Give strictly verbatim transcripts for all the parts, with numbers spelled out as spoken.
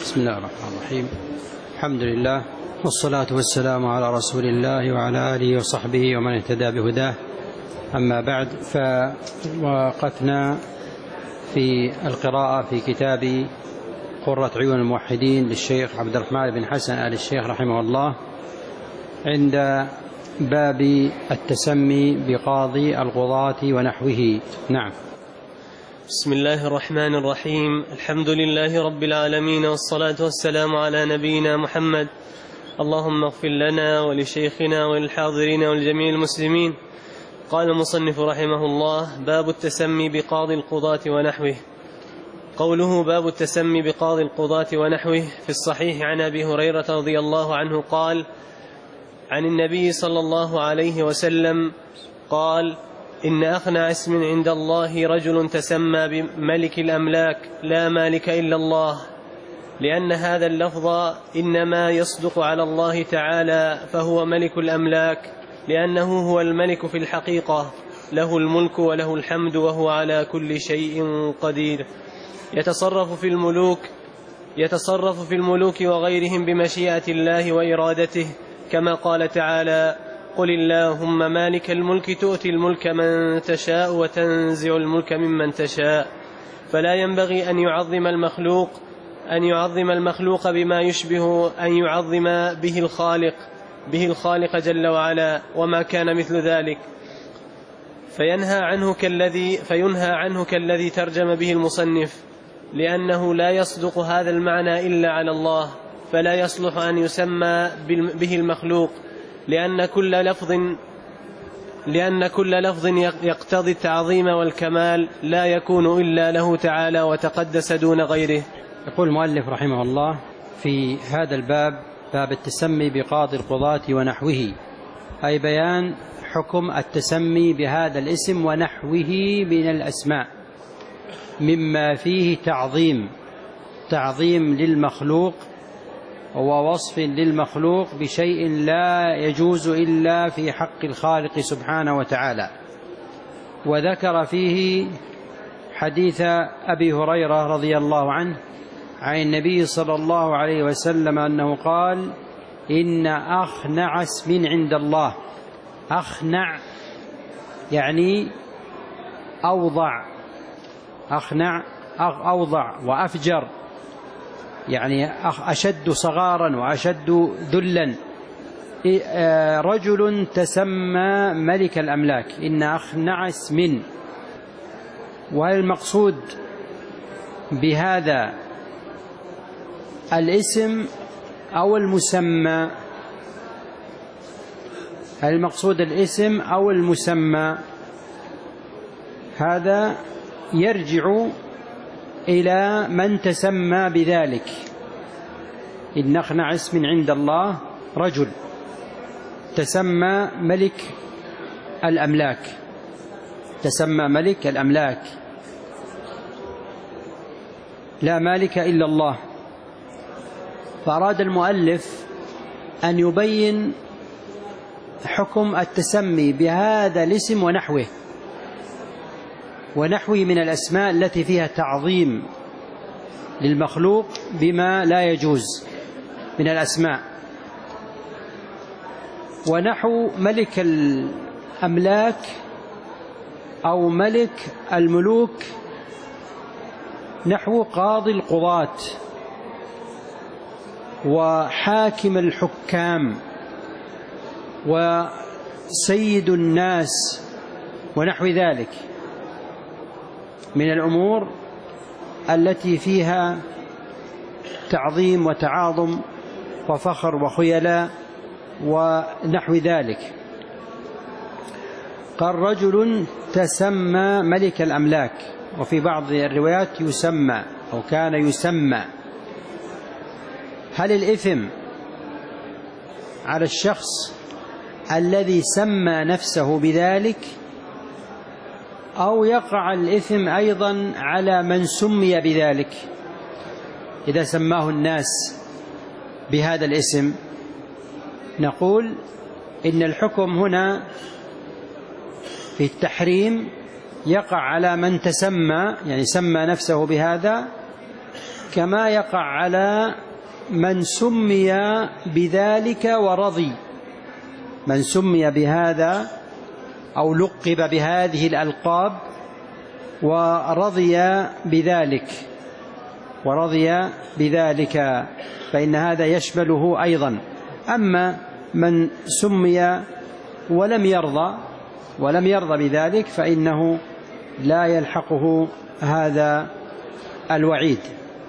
بسم الله الرحمن الرحيم. الحمد لله والصلاة والسلام على رسول الله وعلى آله وصحبه ومن اهتدى بهداه. أما بعد، فوقفنا في القراءة في كتاب قرة عيون الموحدين للشيخ عبد الرحمن بن حسن آل الشيخ رحمه الله عند باب التسمي بقاضي القضاة ونحوه. نعم. بسم الله الرحمن الرحيم. الحمد لله رب العالمين، والصلاة والسلام على نبينا محمد. اللهم اغفر لنا ولشيخنا وللحاضرين ولجميع المسلمين. قال المصنف رحمه الله: باب التسمي بقاضي القضاة ونحوه. قوله باب التسمي بقاضي القضاة ونحوه، في الصحيح عن أبي هريرة رضي الله عنه قال عن النبي صلى الله عليه وسلم قال: إن أخنع اسم عند الله رجل تسمى بملك الأملاك لا مالك إلا الله، لأن هذا اللفظ إنما يصدق على الله تعالى، فهو ملك الأملاك لأنه هو الملك في الحقيقة، له الملك وله الحمد وهو على كل شيء قدير. يتصرف في الملوك يتصرف في الملوك وغيرهم بمشيئة الله وإرادته، كما قال تعالى: قل اللهم مالك الملك تؤتي الملك من تشاء وتنزع الملك ممن تشاء. فلا ينبغي أن يعظم المخلوق أن يعظم المخلوق بما يشبه أن يعظم به الخالق به الخالق جل وعلا، وما كان مثل ذلك فينهى عنه كالذي فينهى عنه كالذي ترجم به المصنف، لأنه لا يصدق هذا المعنى إلا على الله، فلا يصلح أن يسمى به المخلوق، لأن كل لفظ لأن كل لفظ يقتضي التعظيم والكمال لا يكون إلا له تعالى وتقدس دون غيره. يقول المؤلف رحمه الله في هذا الباب: باب التسمي بقاضي القضاة ونحوه، أي بيان حكم التسمي بهذا الاسم ونحوه من الأسماء، مما فيه تعظيم تعظيم للمخلوق ووصف للمخلوق بشيء لا يجوز إلا في حق الخالق سبحانه وتعالى. وذكر فيه حديث أبي هريرة رضي الله عنه عن النبي صلى الله عليه وسلم أنه قال: إن أخنع اسم عند الله. أخنع يعني أوضع، أخنع أوضع وأفجر، يعني أشد صغارا وأشد ذلا. رجل تسمى ملك الأملاك، إن أخنع اسم. والمقصود بهذا الاسم أو المسمى، المقصود الاسم أو المسمى، هذا يرجع إلى من تسمى بذلك. إن أخنع اسم عند الله رجل تسمى ملك الأملاك، تسمى ملك الأملاك لا مالك إلا الله. فأراد المؤلف أن يبين حكم التسمي بهذا الاسم ونحوه ونحوه من الأسماء التي فيها تعظيم للمخلوق بما لا يجوز من الأسماء. ونحو ملك الأملاك أو ملك الملوك نحو قاضي القضاة وحاكم الحكام وسيد الناس ونحو ذلك من الأمور التي فيها تعظيم وتعاظم وفخر وخيلاء ونحو ذلك. قال: رجل تسمى ملك الأملاك، وفي بعض الروايات يسمى أو كان يسمى. هل الإثم على الشخص الذي سمى نفسه بذلك، أو يقع الإثم أيضا على من سمي بذلك إذا سماه الناس بهذا الاسم؟ نقول إن الحكم هنا في التحريم يقع على من تسمى، يعني سمى نفسه بهذا، كما يقع على من سمي بذلك ورضي، من سمي بهذا أو لقب بهذه الألقاب ورضي بذلك ورضي بذلك فإن هذا يشمله أيضا. أما من سمي ولم يرضى ولم يرضى بذلك فإنه لا يلحقه هذا الوعيد.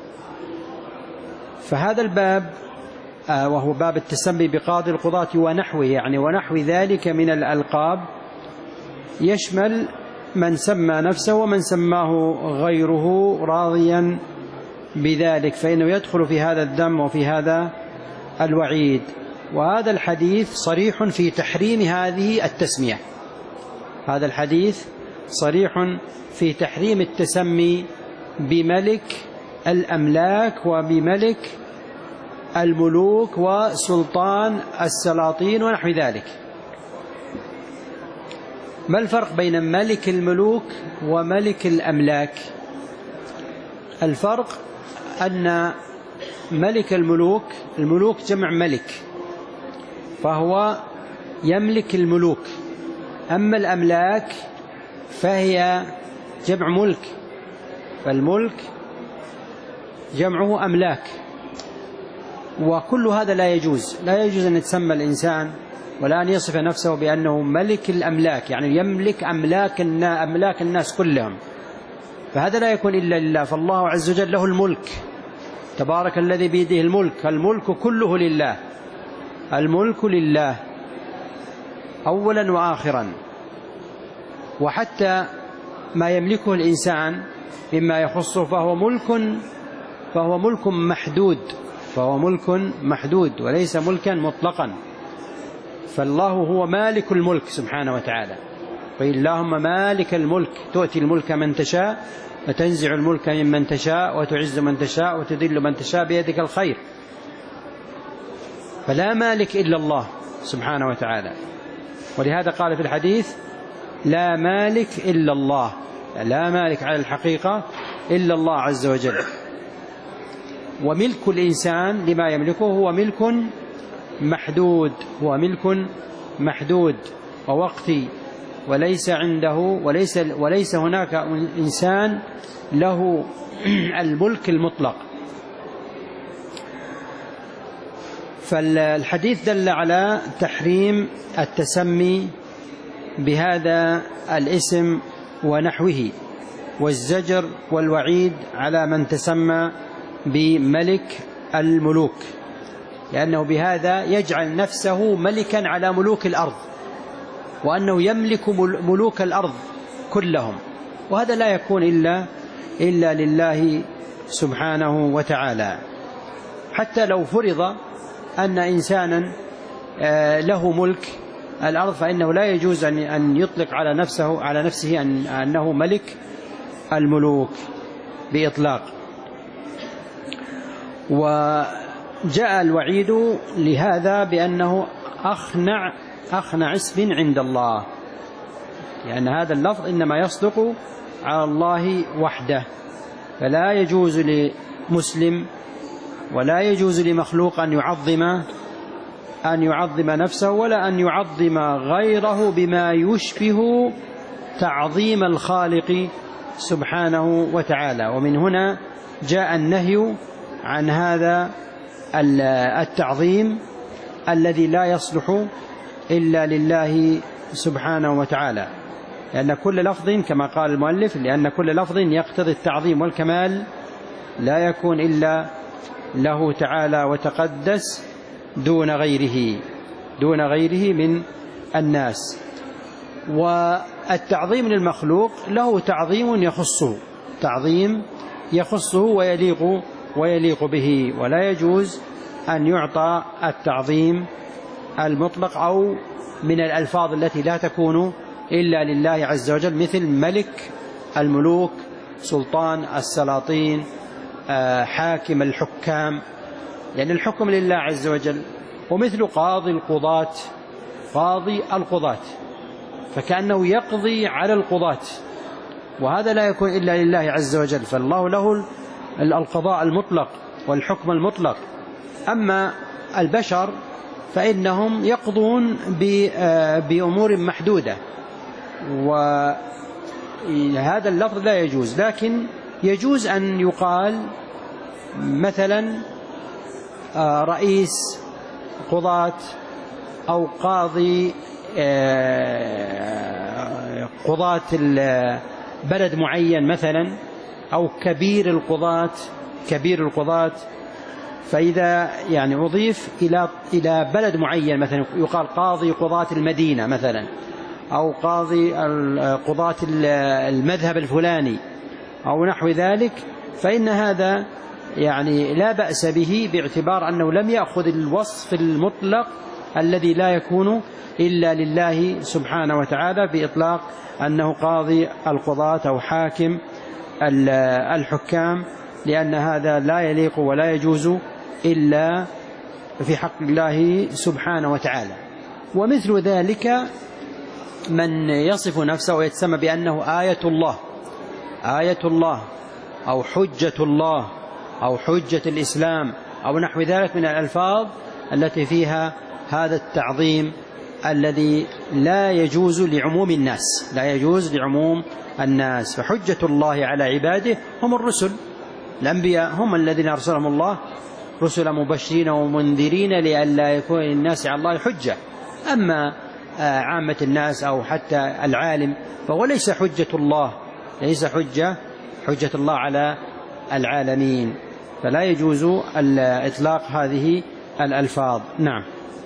فهذا الباب وهو باب التسمي بقاضي القضاة ونحوه، يعني ونحو ذلك من الألقاب، يشمل من سمى نفسه ومن سماه غيره راضيا بذلك، فإنه يدخل في هذا الذم وفي هذا الوعيد. وهذا الحديث صريح في تحريم هذه التسمية، هذا الحديث صريح في تحريم التسمي بملك الأملاك وبملك الملوك وسلطان السلاطين ونحو ذلك. ما الفرق بين ملك الملوك وملك الأملاك؟ الفرق أن ملك الملوك، الملوك جمع ملك، فهو يملك الملوك، أما الأملاك فهي جمع ملك، فالملك جمعه أملاك. وكل هذا لا يجوز، لا يجوز أن يتسمى الإنسان ولا أن يصف نفسه بأنه ملك الأملاك، يعني يملك أملاك أملاك الناس كلهم، فهذا لا يكون إلا لله. فالله عز وجل له الملك، تبارك الذي بيده الملك، الملك كله لله، الملك لله أولا وآخرا. وحتى ما يملكه الإنسان مما يخصه فهو ملك فهو ملك محدود فهو ملك محدود وليس ملكا مطلقا. فالله هو مالك الملك سبحانه وتعالى، قل اللهم مالك الملك تؤتي الملك من تشاء وتنزع الملك ممن تشاء وتعز من تشاء وتذل من تشاء بيدك الخير. فلا مالك إلا الله سبحانه وتعالى، ولهذا قال في الحديث لا مالك إلا الله، لا مالك على الحقيقة إلا الله عز وجل. وملك الإنسان لما يملكه هو ملك محدود، هو ملك محدود ووقتي، وليس عنده وليس, وليس هناك إنسان له الملك المطلق. فالحديث دل على تحريم التسمي بهذا الاسم ونحوه، والزجر والوعيد على من تسمى بملك الملوك، لأنه بهذا يجعل نفسه ملكا على ملوك الأرض، وأنه يملك ملوك الأرض كلهم، وهذا لا يكون إلا, إلا لله سبحانه وتعالى. حتى لو فرض أن إنسانا له ملك الأرض فإنه لا يجوز أن يطلق على نفسه على نفسه أنه ملك الملوك بإطلاق. وجاء الوعيد لهذا بأنه أخنع أخنع اسم عند الله، لأن هذا اللفظ إنما يصدق على الله وحده، فلا يجوز لمسلم ولا يجوز لمخلوق أن يعظم أن يعظم نفسه ولا أن يعظم غيره بما يشبه تعظيم الخالق سبحانه وتعالى. ومن هنا جاء النهي عن هذا التعظيم الذي لا يصلح إلا لله سبحانه وتعالى، لأن كل لفظ كما قال المؤلف لأن كل لفظ يقتضي التعظيم والكمال لا يكون إلا له تعالى وتقدس دون غيره دون غيره من الناس. والتعظيم للمخلوق له تعظيم يخصه تعظيم يخصه ويليق ويليق به، ولا يجوز أن يعطى التعظيم المطلق أو من الألفاظ التي لا تكون إلا لله عز وجل، مثل ملك الملوك، سلطان السلاطين، حاكم الحكام، لأن الحكم لله عز وجل. ومثل قاضي القضاة قاضي القضاة فكأنه يقضي على القضاة، وهذا لا يكون إلا لله عز وجل. فالله له القضاء المطلق والحكم المطلق. أما البشر فإنهم يقضون بأمور محدودة، وهذا اللفظ لا يجوز، لكن يجوز أن يقال مثلا رئيس قضاة أو قاضي قضاة بلد معين مثلا، أو كبير القضاة كبير القضاة فإذا يعني أضيف إلى إلى بلد معين مثلا يقال قاضي قضاة المدينة مثلا، أو قاضي قضاة المذهب الفلاني أو نحو ذلك، فإن هذا يعني لا بأس به باعتبار أنه لم يأخذ الوصف المطلق الذي لا يكون إلا لله سبحانه وتعالى بإطلاق أنه قاضي القضاة أو حاكم الحكام، لأن هذا لا يليق ولا يجوز إلا في حق الله سبحانه وتعالى. ومثل ذلك من يصف نفسه ويتسمى بأنه آية الله آية الله أو حجة الله أو حجة الإسلام أو نحو ذلك من الألفاظ التي فيها هذا التعظيم الذي لا يجوز لعموم الناس لا يجوز لعموم الناس. فحجة الله على عباده هم الرسل، الأنبياء هم الذين أرسلهم الله رسلا مبشرين ومنذرين لئلا يكون للناس على الله حجة. أما عامة الناس أو حتى العالم فهو ليس حجة الله ليس حجة حجة الله على العالمين، فلا يجوز إطلاق هذه الألفاظ. نعم.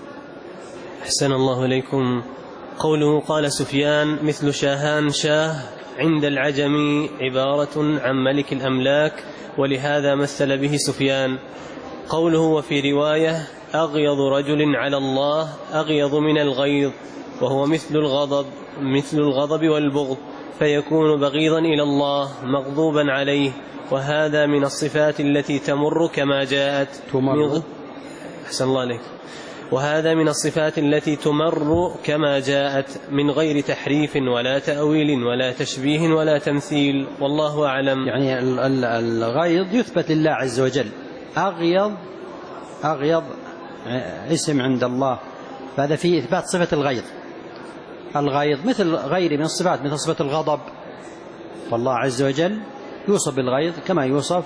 أحسن الله إليكم. قوله قال سفيان مثل شاهان شاه عند العجم عبارة عن ملك الأملاك، ولهذا مثل به سفيان. قوله وفي رواية أغيض رجل على الله أغيض من الغيظ، وهو مثل الغضب مثل الغضب والبغض، فيكون بغيضا إلى الله مغضوبا عليه، وهذا من الصفات التي تمر كما جاءت من أحسن الله عليك وهذا من الصفات التي تمر كما جاءت من غير تحريف ولا تأويل ولا تشبيه ولا تمثيل، والله أعلم. يعني الغيظ يثبت لله عز وجل. أغيض أغيض اسم عند الله، فهذا فيه إثبات صفة الغيظ. الغيظ مثل غيره من الصفات، مثل صفة الغضب، فالله عز وجل يوصف بالغيظ كما يوصف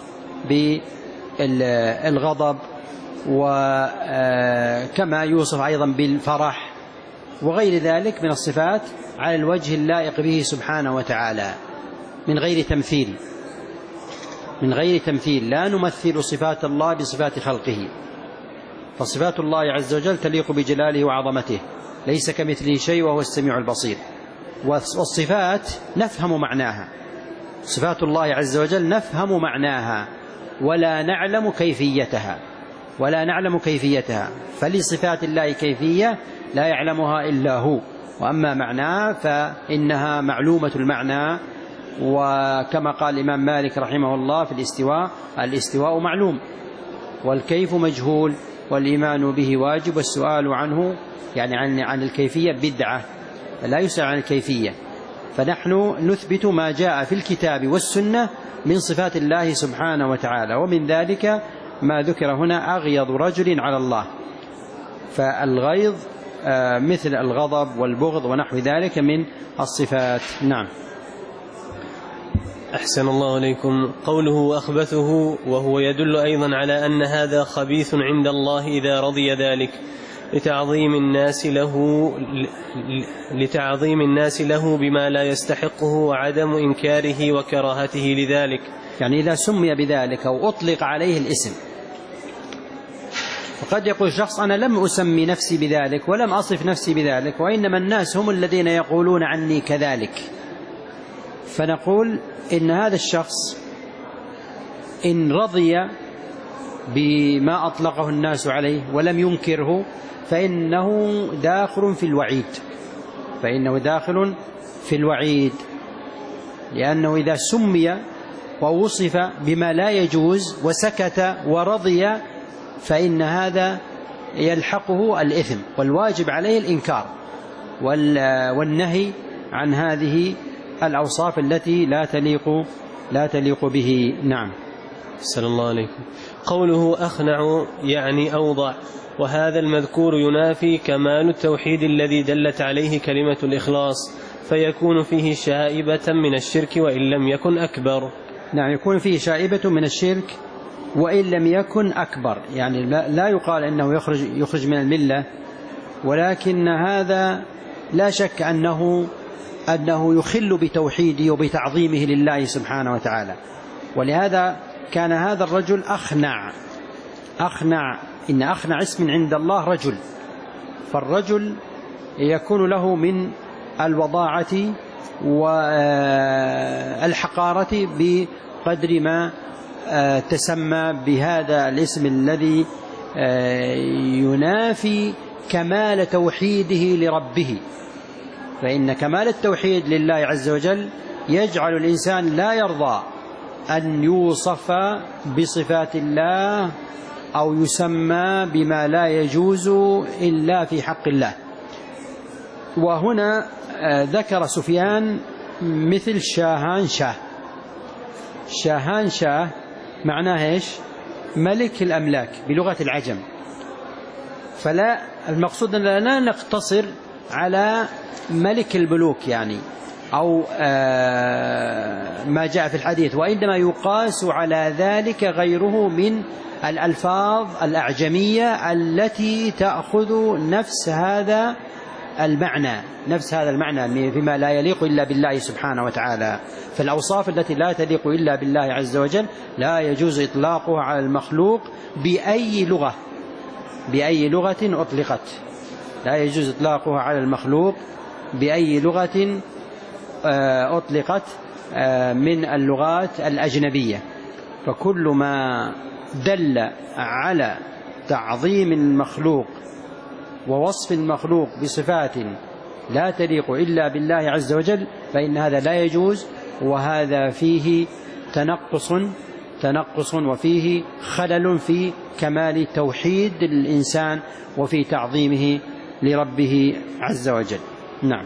بالغضب، وكما يوصف أيضا بالفرح وغير ذلك من الصفات على الوجه اللائق به سبحانه وتعالى من غير تمثيل من غير تمثيل لا نمثل صفات الله بصفات خلقه، فصفات الله عز وجل تليق بجلاله وعظمته، ليس كمثله شيء وهو السميع البصير. والصفات نفهم معناها، صفات الله عز وجل نفهم معناها ولا نعلم كيفيتها ولا نعلم كيفيتها فلصفات الله كيفية لا يعلمها إلا هو، وأما معناها فإنها معلومة المعنى. وكما قال الإمام مالك رحمه الله في الاستواء: الاستواء معلوم والكيف مجهول والإيمان به واجب والسؤال عنه يعني عن عن الكيفية بدعة، لا يسأل عن الكيفية. فنحن نثبت ما جاء في الكتاب والسنة من صفات الله سبحانه وتعالى، ومن ذلك ما ذكر هنا أغيض رجل على الله، فالغيظ مثل الغضب والبغض ونحو ذلك من الصفات. نعم. أحسن الله إليكم. قوله أخبثه وهو يدل أيضا على أن هذا خبيث عند الله إذا رضي ذلك لتعظيم الناس له لتعظيم الناس له بما لا يستحقه وعدم إنكاره وكراهته لذلك. يعني إذا سمي بذلك أو أطلق عليه الاسم، فقد يقول شخص: أنا لم أسمي نفسي بذلك ولم أصف نفسي بذلك، وإنما الناس هم الذين يقولون عني كذلك. فنقول إن هذا الشخص إن رضي بما أطلقه الناس عليه ولم ينكره فإنه داخل في الوعيد فإنه داخل في الوعيد لأنه إذا سمي ووصف بما لا يجوز وسكت ورضي فإن هذا يلحقه الإثم، والواجب عليه الإنكار والنهي عن هذه الأوصاف التي لا تليق لا تليق به. نعم. صلى الله عليكم. قوله أخنع يعني أوضع، وهذا المذكور ينافي كمال التوحيد الذي دلت عليه كلمة الإخلاص، فيكون فيه شائبة من الشرك وإن لم يكن أكبر. نعم، يكون فيه شائبة من الشرك وإن لم يكن أكبر، يعني لا يقال أنه يخرج, يخرج من الملة، ولكن هذا لا شك أنه, أنه يخل بتوحيده وبتعظيمه لله سبحانه وتعالى. ولهذا كان هذا الرجل أخنع. أخنع، إن أخنع اسم عند الله رجل، فالرجل يكون له من الوضاعة والحقارة بقدر ما تسمى بهذا الاسم الذي ينافي كمال توحيده لربه. فإن كمال التوحيد لله عز وجل يجعل الإنسان لا يرضى أن يوصف بصفات الله أو يسمى بما لا يجوز إلا في حق الله. وهنا ذكر سفيان مثل شاهان شاه. شاهان شاه معناه إيش؟ ملك الأملاك بلغة العجم. فلا المقصود أن لا نقتصر على ملك الملوك يعني أو ما جاء في الحديث، وإنما يقاس على ذلك غيره من الألفاظ الأعجمية التي تأخذ نفس هذا المعنى نفس هذا المعنى فيما لا يليق إلا بالله سبحانه وتعالى. فالأوصاف التي لا تليق إلا بالله عز وجل لا يجوز إطلاقها على المخلوق بأي لغة بأي لغة أطلقت لا يجوز إطلاقها على المخلوق بأي لغة أطلقت من اللغات الأجنبية. فكل ما دل على تعظيم المخلوق ووصف المخلوق بصفات لا تليق إلا بالله عز وجل فإن هذا لا يجوز، وهذا فيه تنقص تنقص وفيه خلل في كمال توحيد الإنسان وفي تعظيمه لربه عز وجل. نعم.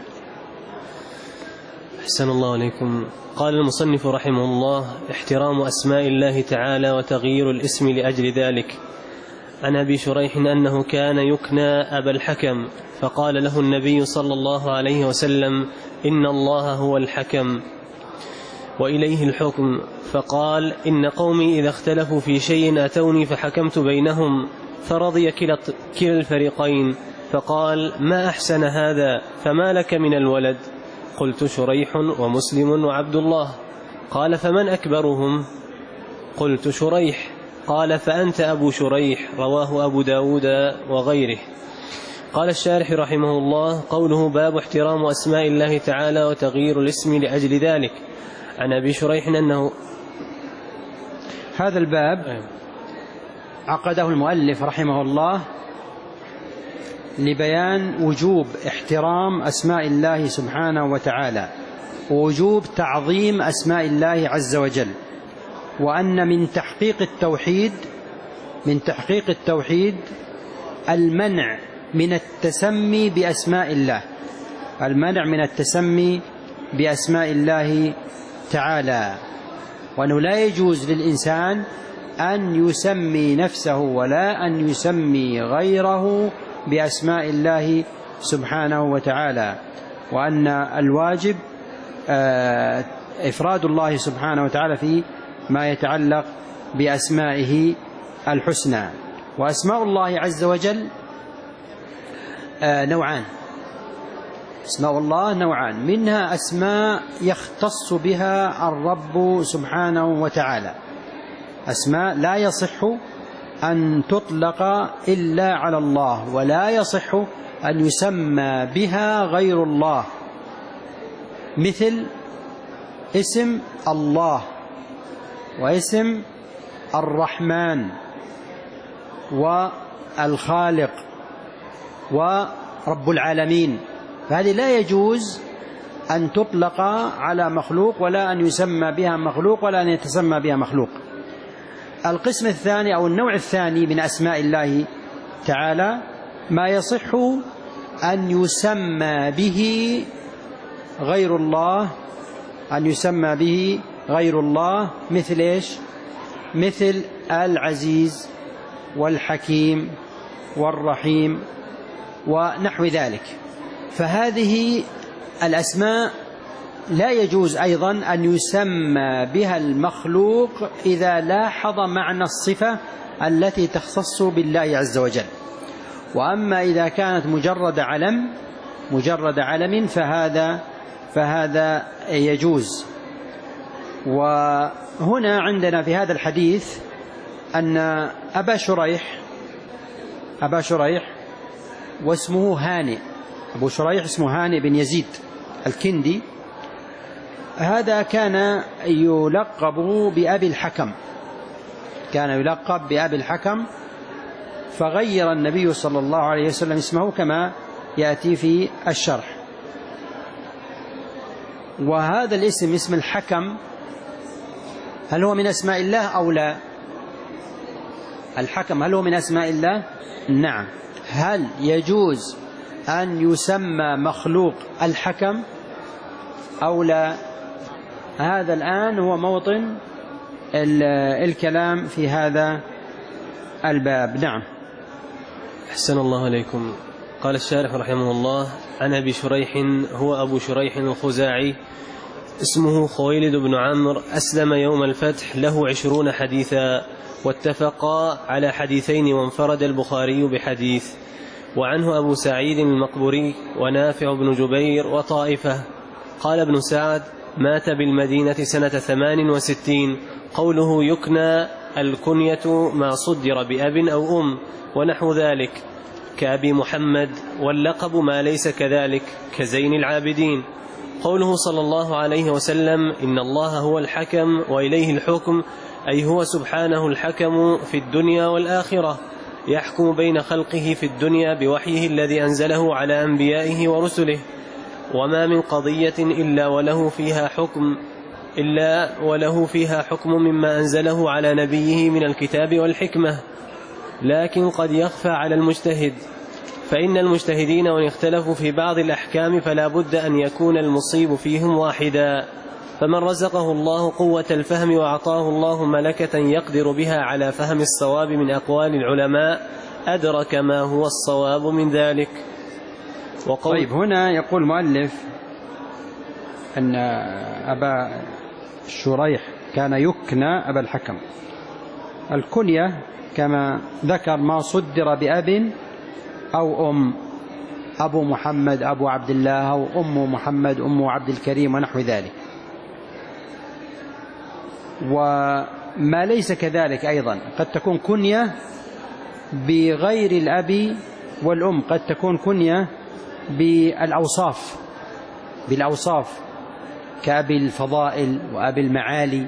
أحسن الله عليكم. قال المصنف رحمه الله: احترام أسماء الله تعالى وتغيير الاسم لأجل ذلك. عن أبي شريح أنه كان يكنى أبا الحكم، فقال له النبي صلى الله عليه وسلم: إن الله هو الحكم وإليه الحكم. فقال: إن قومي إذا اختلفوا في شيء أتوني فحكمت بينهم فرضي كلا الفريقين. فقال: ما أحسن هذا، فما لك من الولد؟ قلت: شريح ومسلم وعبد الله. قال: فمن أكبرهم؟ قلت: شريح. قال: فأنت أبو شريح. رواه أبو داود وغيره. قال الشارح رحمه الله: قوله باب احترام أسماء الله تعالى وتغيير الاسم لأجل ذلك. عن أبي شريح أنه هذا الباب عقده المؤلف رحمه الله لبيان وجوب احترام أسماء الله سبحانه وتعالى ووجوب تعظيم أسماء الله عز وجل، وأن من تحقيق التوحيد من تحقيق التوحيد المنع من التسمي بأسماء الله المنع من التسمي بأسماء الله تعالى، وأنه لا يجوز للإنسان أن يسمي نفسه ولا أن يسمي غيره بأسماء الله سبحانه وتعالى، وأن الواجب إفراد الله سبحانه وتعالى في ما يتعلق بأسمائه الحسنى. وأسماء الله عز وجل نوعان أسماء الله نوعان منها أسماء يختص بها الرب سبحانه وتعالى، أسماء لا يصح أن تطلق إلا على الله ولا يصح أن يسمى بها غير الله، مثل اسم الله واسم الرحمن والخالق ورب العالمين، فهذه لا يجوز أن تطلق على مخلوق ولا أن يسمى بها مخلوق ولا أن يتسمى بها مخلوق. القسم الثاني أو النوع الثاني من أسماء الله تعالى ما يصح أن يسمى به غير الله أن يسمى به غير الله مثل إيش؟ مثل العزيز والحكيم والرحيم ونحو ذلك. فهذه الأسماء لا يجوز أيضا أن يسمى بها المخلوق إذا لاحظ معنى الصفة التي تختص بالله عز وجل. وأما إذا كانت مجرد علم مجرد علم فهذا فهذا يجوز. وهنا عندنا في هذا الحديث أن أبا شريح أبا شريح واسمه هانئ، أبو شريح اسمه هانئ بن يزيد الكندي، هذا كان يلقب بأبي الحكم، كان يلقب بأبي الحكم، فغير النبي صلى الله عليه وسلم اسمه كما يأتي في الشرح. وهذا الاسم اسم الحكم هل هو من أسماء الله أو لا؟ الحكم هل هو من أسماء الله؟ نعم. هل يجوز أن يسمى مخلوق الحكم أو لا؟ هذا الآن هو موطن الكلام في هذا الباب. نعم. أحسن الله عليكم. قال الشارح رحمه الله: عن أبي شريح، هو أبو شريح الخزاعي، اسمه خويلد بن عمرو، أسلم يوم الفتح، له عشرون حديثا، واتفقا على حديثين، وانفرد البخاري بحديث. وعنه أبو سعيد المقبوري ونافع بن جبير وطائفة. قال ابن سعد: مات بالمدينة سنة ثمان وستين. قوله يكنى الكنية ما صدر بأب أو أم ونحو ذلك كأبي محمد، واللقب ما ليس كذلك كزين العابدين. قوله صلى الله عليه وسلم: إن الله هو الحكم وإليه الحكم، أي هو سبحانه الحكم في الدنيا والآخرة، يحكم بين خلقه في الدنيا بوحيه الذي أنزله على أنبيائه ورسله، وما من قضية إلا وله فيها حكم إلا وله فيها حكم مما أنزله على نبيه من الكتاب والحكمة، لكن قد يخفى على المجتهد، فإن المجتهدين وإن اختلفوا في بعض الأحكام فلا بد أن يكون المصيب فيهم واحدا. فمن رزقه الله قوة الفهم وأعطاه الله ملكة يقدر بها على فهم الصواب من أقوال العلماء أدرك ما هو الصواب من ذلك. وقول طيب، هنا يقول المؤلف أن أبا شريح كان يكنى أبا الحكم. الكنية كما ذكر ما صدر بأب أو أم، أبو محمد، أبو عبد الله، أو أم محمد، أم عبد الكريم ونحو ذلك. وما ليس كذلك أيضا قد تكون كنية بغير الأب والأم، قد تكون كنية بالأوصاف بالأوصاف كأبي الفضائل وأبي المعالي.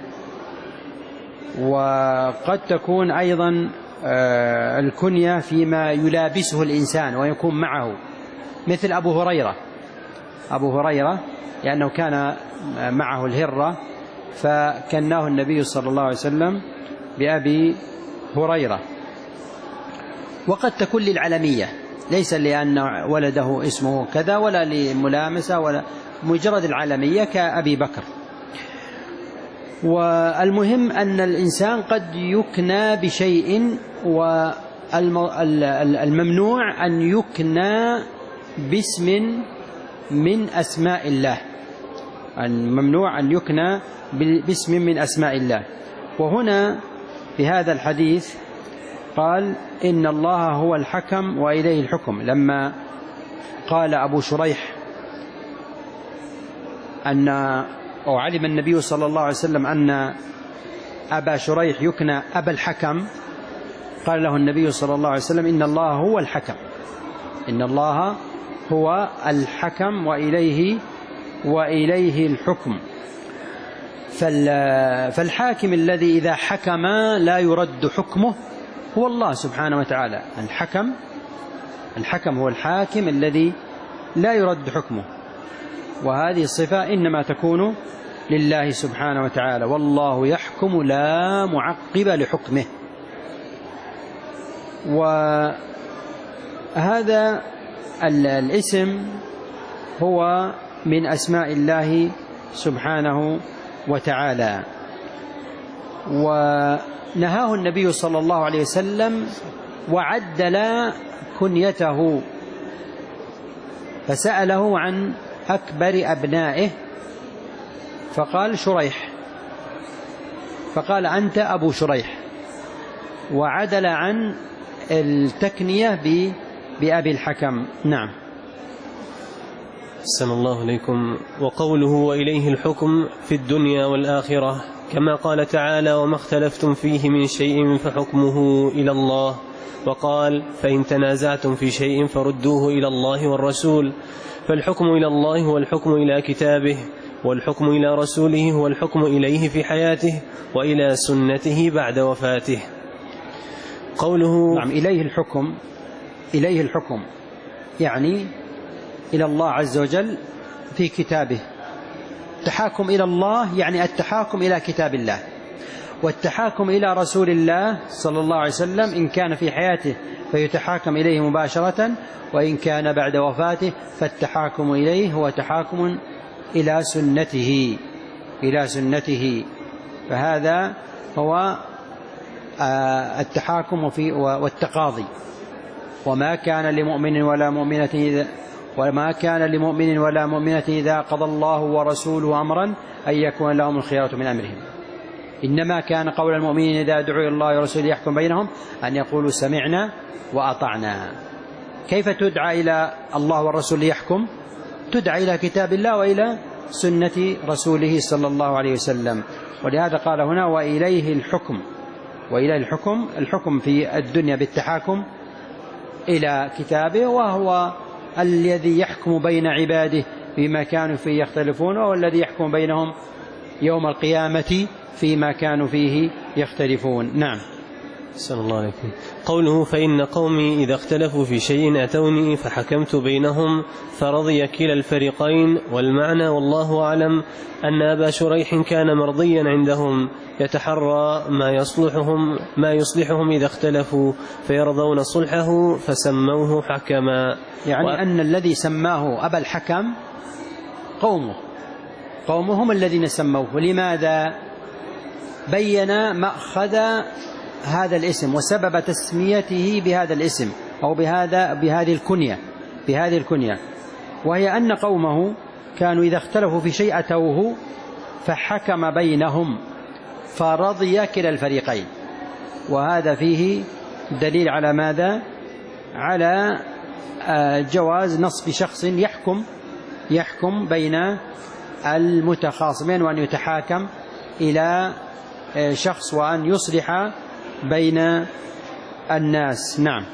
وقد تكون أيضا الكنية فيما يلابسه الإنسان ويكون معه، مثل أبو هريرة أبو هريرة لأنه كان معه الهرة فكناه النبي صلى الله عليه وسلم بأبي هريرة. وقد تكون للعلمية، ليس لأن ولده اسمه كذا ولا لملامسة ولا مجرد العلمية كأبي بكر. والمهم أن الإنسان قد يكنى بشيء، والممنوع أن يكنى باسم من أسماء الله، الممنوع أن يكنى باسم من أسماء الله. وهنا في هذا الحديث قال: إن الله هو الحكم وإليه الحكم. لما قال أبو شريح أن أو علم النبي صلى الله عليه وسلم أن أبا شريح يكنى أبا الحكم، قال له النبي صلى الله عليه وسلم: إن الله هو الحكم، إن الله هو الحكم وإليه وإليه الحكم. فالحاكم الذي إذا حكم لا يرد حكمه هو الله سبحانه وتعالى. الحكم الحكم هو الحاكم الذي لا يرد حكمه، وهذه الصفة إنما تكون لله سبحانه وتعالى. والله يحكم لا معقب لحكمه. وهذا الاسم هو من أسماء الله سبحانه وتعالى. نهاه النبي صلى الله عليه وسلم وعدل كنيته، فسأله عن أكبر أبنائه فقال شريح، فقال أنت أبو شريح، وعدل عن التكنية بأبي الحكم. نعم. أحسن الله إليكم. وقوله وإليه الحكم في الدنيا والآخرة، كما قال تعالى وما اختلفتم فيه من شيء فحكمه إلى الله، وقال فإن تنازعتم في شيء فردوه إلى الله والرسول، فالحكم إلى الله هو الحكم إلى كتابه، والحكم إلى رسوله هو الحكم إليه في حياته وإلى سنته بعد وفاته. قوله نعم إليه الحكم، إليه الحكم يعني إلى الله عز وجل في كتابه. التحاكم إلى الله يعني التحاكم إلى كتاب الله، والتحاكم إلى رسول الله صلى الله عليه وسلم إن كان في حياته فيتحاكم إليه مباشرة، وإن كان بعد وفاته فالتحاكم إليه هو تحاكم إلى سنته إلى سنته فهذا هو التحاكم والتقاضي. وما كان لمؤمن ولا مؤمنة إذا وما كان لمؤمن ولا مؤمنة إذا قضى الله ورسوله أمرا أن يكون لهم الخيارة من أمرهم، إنما كان قول المؤمنين إذا دعوا إلى الله ورسوله يحكم بينهم أن يقولوا سمعنا وأطعنا. كيف تدعى إلى الله والرسول ليحكم؟ تدعى إلى كتاب الله وإلى سنة رسوله صلى الله عليه وسلم. ولهذا قال هنا وإليه الحكم، وإليه الحكم، الحكم في الدنيا بالتحاكم إلى كتابه، وهو الذي يحكم بين عباده فيما كانوا فيه يختلفون، وهو الذي يحكم بينهم يوم القيامة فيما كانوا فيه يختلفون. نعم. صلى الله عليه وسلم. قوله فإن قومي إذا اختلفوا في شيء أتوني فحكمت بينهم فرضي كلا الفريقين. والمعنى والله أعلم أن أبا شريح كان مرضيا عندهم يتحرى ما يصلحهم ما يصلحهم إذا اختلفوا فيرضون صلحه فسموه حكما. يعني و... أن الذي سماه أبا الحكم قومه قومه هم الذين سموه. ولماذا؟ بين مأخذ هذا الاسم وسبب تسميته بهذا الاسم أو بهذا بهذه الكنية بهذه الكنية وهي أن قومه كانوا إذا اختلفوا في شيء أتوه فحكم بينهم فرضي كلا الفريقين. وهذا فيه دليل على ماذا؟ على جواز نصب شخص يحكم يحكم بين المتخاصمين، وأن يتحاكم إلى شخص وأن يصلح بين الناس. نعم.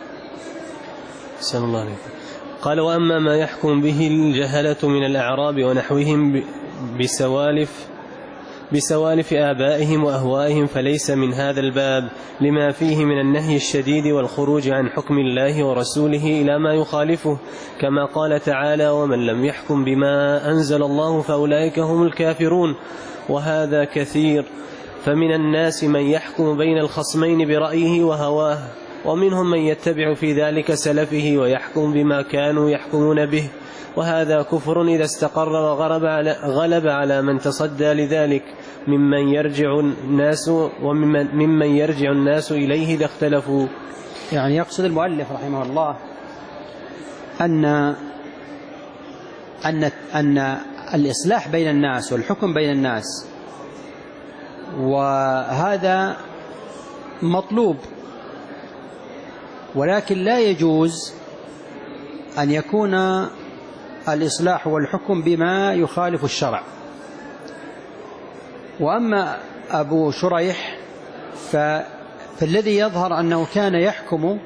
سلام الله عليكم. قال وأما ما يحكم به الجهلة من الأعراب ونحوهم بسوالف بسوالف آبائهم وأهوائهم فليس من هذا الباب، لما فيه من النهي الشديد والخروج عن حكم الله ورسوله إلى ما يخالفه، كما قال تعالى ومن لم يحكم بما أنزل الله فأولئك هم الكافرون. وهذا كثير، فمن الناس من يحكم بين الخصمين برأيه وهواه، ومنهم من يتبع في ذلك سلفه ويحكم بما كانوا يحكمون به، وهذا كفر إذا استقر وغلب على, غلب على من تصدى لذلك ممن يرجع الناس وممن ممن يرجع الناس إليه إذا اختلفوا. يعني يقصد المؤلف رحمه الله أن أن أن الإصلاح بين الناس والحكم بين الناس وهذا مطلوب، ولكن لا يجوز أن يكون الإصلاح والحكم بما يخالف الشرع. وأما أبو شريح فالذي يظهر أنه كان يحكم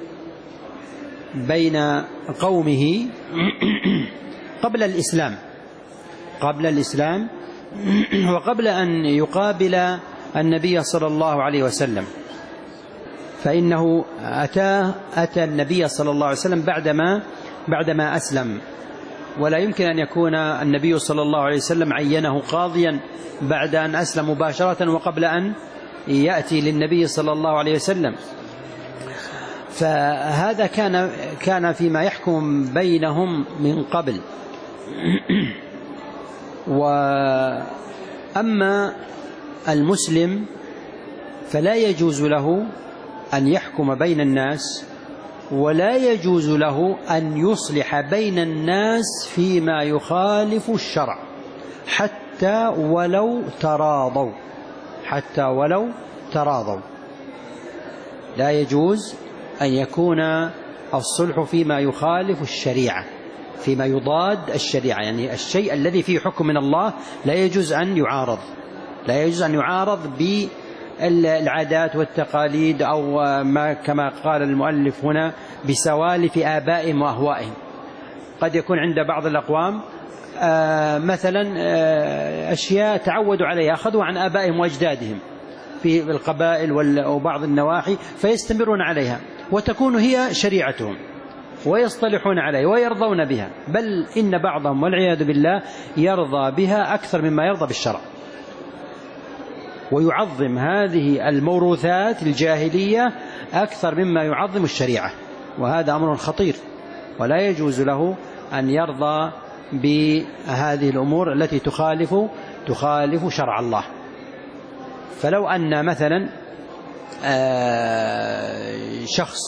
بين قومه قبل الإسلام قبل الإسلام وقبل أن يقابل النبي صلى الله عليه وسلم، فإنه أتى أتى النبي صلى الله عليه وسلم بعدما بعدما أسلم، ولا يمكن أن يكون النبي صلى الله عليه وسلم عينه قاضيا بعد أن أسلم مباشرة وقبل أن يأتي للنبي صلى الله عليه وسلم. فهذا كان كان فيما يحكم بينهم من قبل. وأما المسلم فلا يجوز له أن يحكم بين الناس، ولا يجوز له أن يصلح بين الناس فيما يخالف الشرع حتى ولو تراضوا حتى ولو تراضوا لا يجوز أن يكون الصلح فيما يخالف الشريعة، فيما يضاد الشريعة، يعني الشيء الذي فيه حكم من الله لا يجوز أن يعارض لا يجوز أن يعارض بالعادات والتقاليد، أو ما كما قال المؤلف هنا بسوالف آبائهم وأهوائهم. قد يكون عند بعض الأقوام آه مثلا آه أشياء تعودوا عليها أخذوا عن آبائهم وأجدادهم في القبائل وبعض النواحي، فيستمرون عليها وتكون هي شريعتهم ويصطلحون عليها ويرضون بها، بل إن بعضهم والعياذ بالله يرضى بها أكثر مما يرضى بالشرع، ويعظم هذه الموروثات الجاهلية أكثر مما يعظم الشريعة، وهذا أمر خطير، ولا يجوز له أن يرضى بهذه الأمور التي تخالف تخالف شرع الله. فلو أن مثلا شخص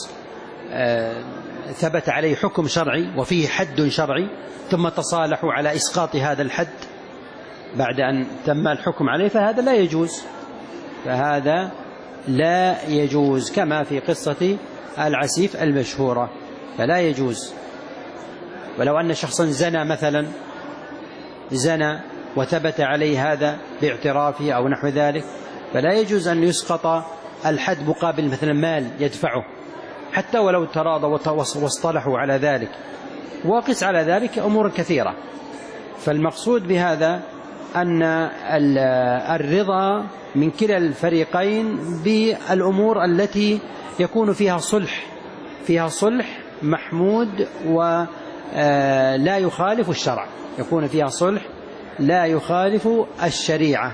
ثبت عليه حكم شرعي وفيه حد شرعي ثم تصالحوا على إسقاط هذا الحد بعد أن تم الحكم عليه، فهذا لا يجوز فهذا لا يجوز كما في قصة العسيف المشهورة، فلا يجوز. ولو أن شخصا زنى مثلا زنى وثبت عليه هذا باعترافه أو نحو ذلك، فلا يجوز أن يسقط الحد مقابل مثلا مال يدفعه حتى ولو تراضوا واصطلحوا على ذلك. وقس على ذلك أمور كثيرة. فالمقصود بهذا أن الرضا من كلا الفريقين بالأمور التي يكون فيها صلح فيها صلح محمود ولا يخالف الشرع، يكون فيها صلح لا يخالف الشريعة.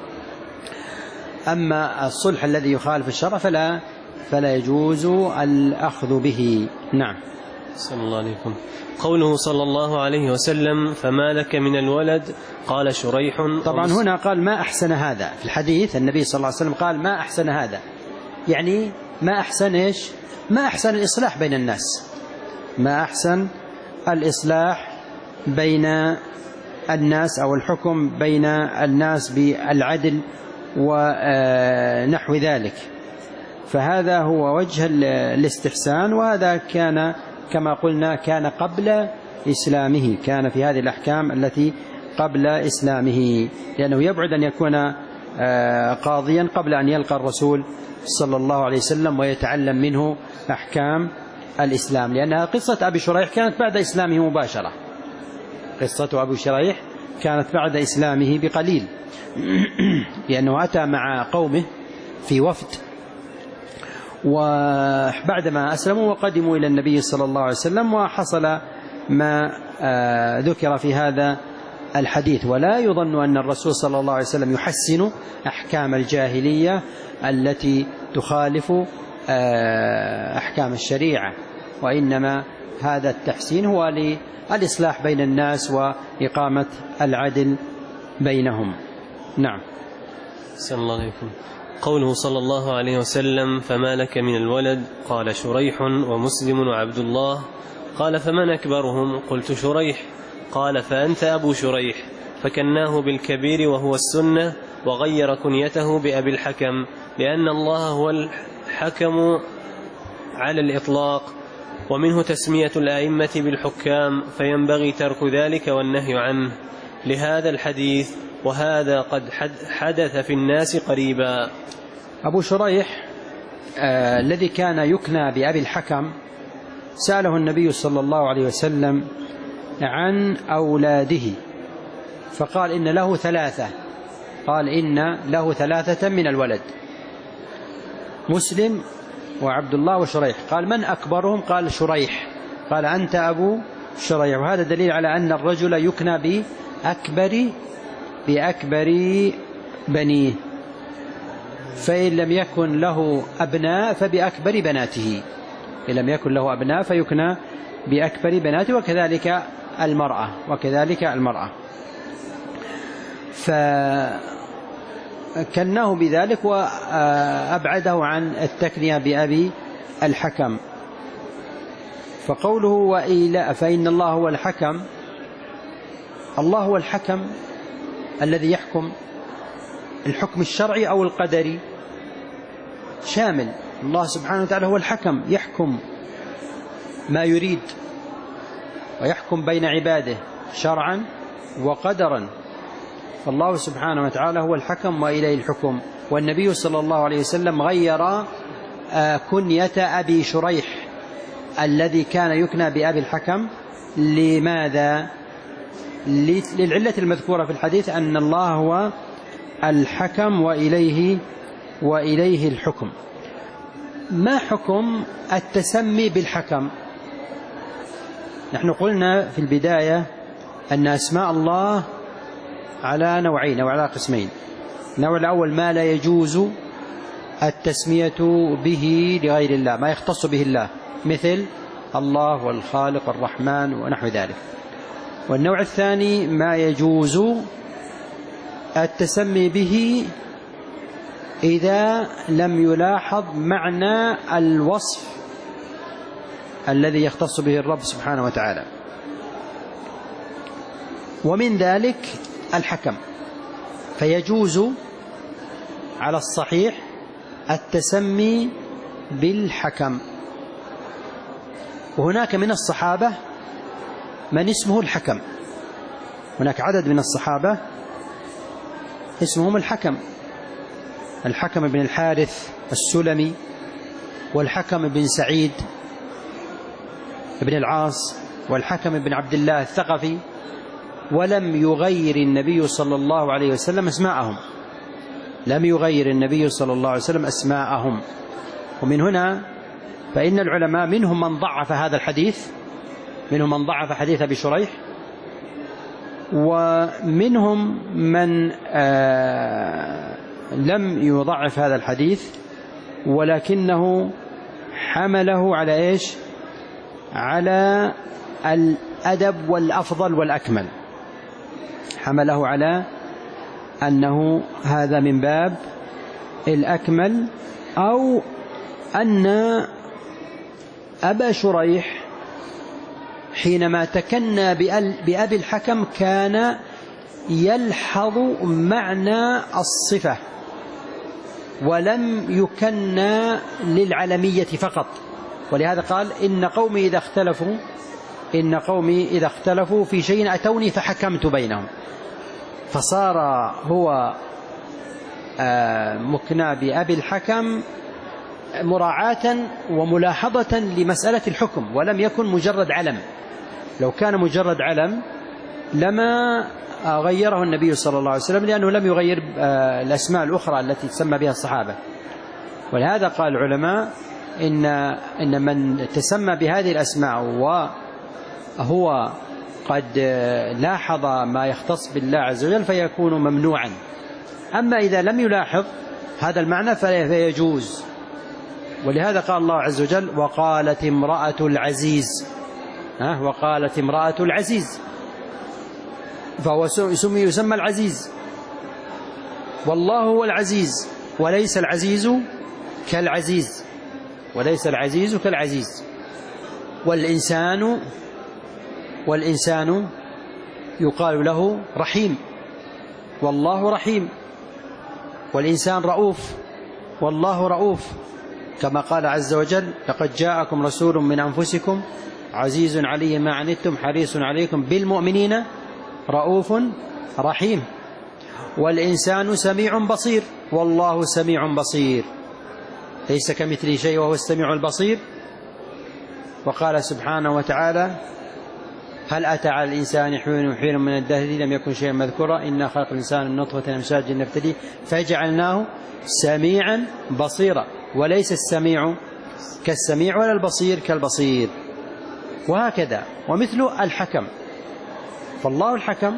أما الصلح الذي يخالف الشرع فلا فلا يجوز الأخذ به. نعم. صلى الله عليكم. قوله صلى الله عليه وسلم فما لك من الولد قال شريح. طبعا هنا قال ما أحسن هذا، في الحديث النبي صلى الله عليه وسلم قال ما أحسن هذا، يعني ما أحسن إيش؟ ما أحسن الإصلاح بين الناس، ما أحسن الإصلاح بين الناس أو الحكم بين الناس بالعدل ونحو ذلك. فهذا هو وجه الاستحسان، وهذا كان كما قلنا كان قبل إسلامه، كان في هذه الأحكام التي قبل إسلامه، لأنه يبعد أن يكون قاضيا قبل أن يلقى الرسول صلى الله عليه وسلم ويتعلم منه أحكام الإسلام، لأنها قصة أبي شريح كانت بعد إسلامه مباشرة، قصة أبي شريح كانت بعد إسلامه بقليل، لأنه أتى مع قومه في وفد، وبعدما أسلموا وقدموا إلى النبي صلى الله عليه وسلم وحصل ما ذكر في هذا الحديث. ولا يظن أن الرسول صلى الله عليه وسلم يحسن أحكام الجاهلية التي تخالف أحكام الشريعة، وإنما هذا التحسين هو للإصلاح بين الناس وإقامة العدل بينهم. نعم. صلى الله عليكم. قوله صلى الله عليه وسلم فما لك من الولد قال شريح ومسلم وعبد الله. قال فمن أكبرهم؟ قلت شريح. قال فأنت أبو شريح. فكناه بالكبير وهو السنة، وغير كنيته بأبي الحكم، لأن الله هو الحكم على الإطلاق، ومنه تسمية الأئمة بالحكام، فينبغي ترك ذلك والنهي عنه لهذا الحديث، وهذا قد حدث في الناس قريبا. أبو شريح آه الذي كان يكنى بأبي الحكم سأله النبي صلى الله عليه وسلم عن أولاده، فقال إن له ثلاثة قال إن له ثلاثة من الولد، مسلم وعبد الله وشريح. قال من أكبرهم؟ قال شريح. قال أنت أبو شريح. وهذا دليل على أن الرجل يكنى بأكبر بأكبر بنيه، فإن لم يكن له أبناء فبأكبر بناته، إن لم يكن له أبناء فيكنى بأكبر بناته، وكذلك المرأة وكذلك المرأة. كناه بذلك وأبعده عن التكنية بأبي الحكم. فقوله وإلى فإن الله هو الحكم، الله هو الحكم الذي يحكم الحكم الشرعي أو القدري شامل. الله سبحانه وتعالى هو الحكم، يحكم ما يريد ويحكم بين عباده شرعا وقدرا. فالله سبحانه وتعالى هو الحكم وإليه الحكم. والنبي صلى الله عليه وسلم غير كنية أبي شريح الذي كان يكنى بأبي الحكم. لماذا؟ للعلة المذكورة في الحديث أن الله هو الحكم وإليه وإليه الحكم. ما حكم التسمي بالحكم؟ نحن قلنا في البداية أن أسماء الله على نوعين أو على قسمين. النوع الأول ما لا يجوز التسمية به لغير الله، ما يختص به الله، مثل الله والخالق الرحمن ونحو ذلك. والنوع الثاني ما يجوز التسمي به إذا لم يلاحظ معنى الوصف الذي يختص به الرب سبحانه وتعالى. ومن ذلك الحكم، فيجوز على الصحيح التسمي بالحكم. وهناك من الصحابة من اسمه الحكم، هناك عدد من الصحابة اسمهم الحكم، الحكم بن الحارث السلمي، والحكم بن سعيد بن العاص، والحكم بن عبد الله الثقفي. ولم يغير النبي صلى الله عليه وسلم أسماءهم، لم يغير النبي صلى الله عليه وسلم أسماءهم. ومن هنا فإن العلماء منهم من ضعف هذا الحديث، منهم من ضعف حديث أبي شريح، ومنهم من آه لم يضعف هذا الحديث ولكنه حمله على إيش؟ على الأدب والأفضل والأكمل، حمله على أنه هذا من باب الأكمل، أو أن أبا شريح حينما تكنى بأبي الحكم كان يلحظ معنى الصفة ولم يكنى للعلمية فقط. ولهذا قال إن قومي إذا اختلفوا إن قومي إذا اختلفوا في شيء أتوني فحكمت بينهم. فصار هو مكنى بأبي الحكم مراعاة وملاحظة لمسألة الحكم، ولم يكن مجرد علم. لو كان مجرد علم لما غيره النبي صلى الله عليه وسلم، لأنه لم يغير الأسماء الأخرى التي تسمى بها الصحابة. ولهذا قال العلماء إن إن من تسمى بهذه الأسماء وهو قد لاحظ ما يختص بالله عز وجل فيكون ممنوعا. أما إذا لم يلاحظ هذا المعنى فيجوز. ولهذا قال الله عز وجل وقالت امرأة العزيز، ها وقالت امرأة العزيز، فهو يسمى يسمى العزيز. والله هو العزيز وليس العزيز كالعزيز، وليس العزيز كالعزيز. والإنسان والإنسان يقال له رحيم، والله رحيم. والإنسان رؤوف، والله رؤوف، كما قال عز وجل لقد جاءكم رسول من أنفسكم عزيز عليه ما عنتم حريص عليكم بالمؤمنين رؤوف رحيم. والإنسان سميع بصير، والله سميع بصير، ليس كمثله شيء وهو السميع البصير. وقال سبحانه وتعالى هل أتى على الإنسان حين من الدهر لم يكن شيئا مذكورا إنا خلق الإنسان من نطفة أمشاج نبتليه فجعلناه سميعا بصيرا. وليس السميع كالسميع ولا البصير كالبصير. وهكذا. ومثل الحكم، فالله الحكم،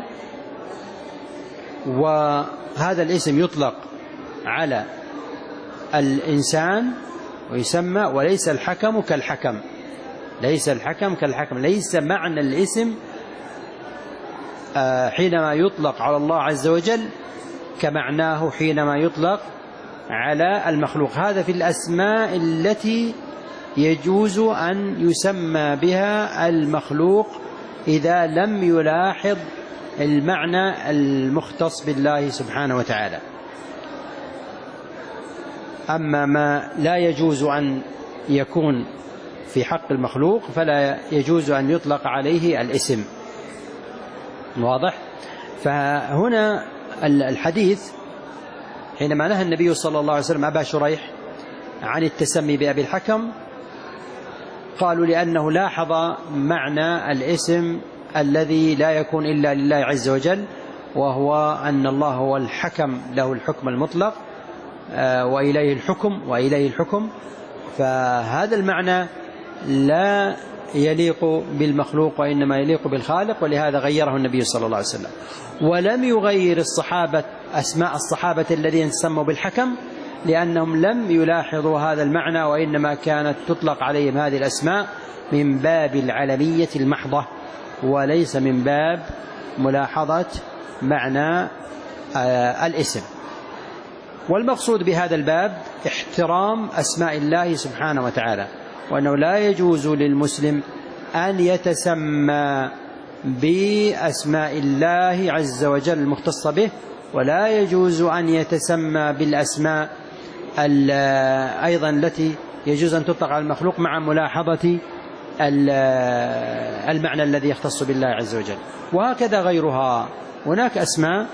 وهذا الاسم يطلق على الإنسان ويسمى وليس الحكم كالحكم، ليس الحكم كالحكم. ليس معنى الاسم حينما يطلق على الله عز وجل كمعناه حينما يطلق على المخلوق. هذا في الأسماء التي يجوز أن يسمى بها المخلوق إذا لم يلاحظ المعنى المختص بالله سبحانه وتعالى. أما ما لا يجوز أن يكون في حق المخلوق فلا يجوز أن يطلق عليه الاسم. واضح؟ فهنا الحديث حينما نهى النبي صلى الله عليه وسلم أبا شريح عن التسمي بأبي الحكم قالوا لأنه لاحظ معنى الاسم الذي لا يكون إلا لله عز وجل، وهو أن الله هو الحكم له الحكم المطلق وإليه الحكم وإليه الحكم. فهذا المعنى لا يليق بالمخلوق وإنما يليق بالخالق، ولهذا غيره النبي صلى الله عليه وسلم. ولم يغير الصحابة أسماء الصحابة الذين سموا بالحكم لأنهم لم يلاحظوا هذا المعنى، وإنما كانت تطلق عليهم هذه الأسماء من باب العلمية المحضة وليس من باب ملاحظة معنى الاسم. والمقصود بهذا الباب احترام أسماء الله سبحانه وتعالى، وأنه لا يجوز للمسلم أن يتسمى بأسماء الله عز وجل المختصة به، ولا يجوز أن يتسمى بالأسماء أيضا التي يجوز أن تطلق على المخلوق مع ملاحظة المعنى الذي يختص بالله عز وجل. وهكذا غيرها. هناك أسماء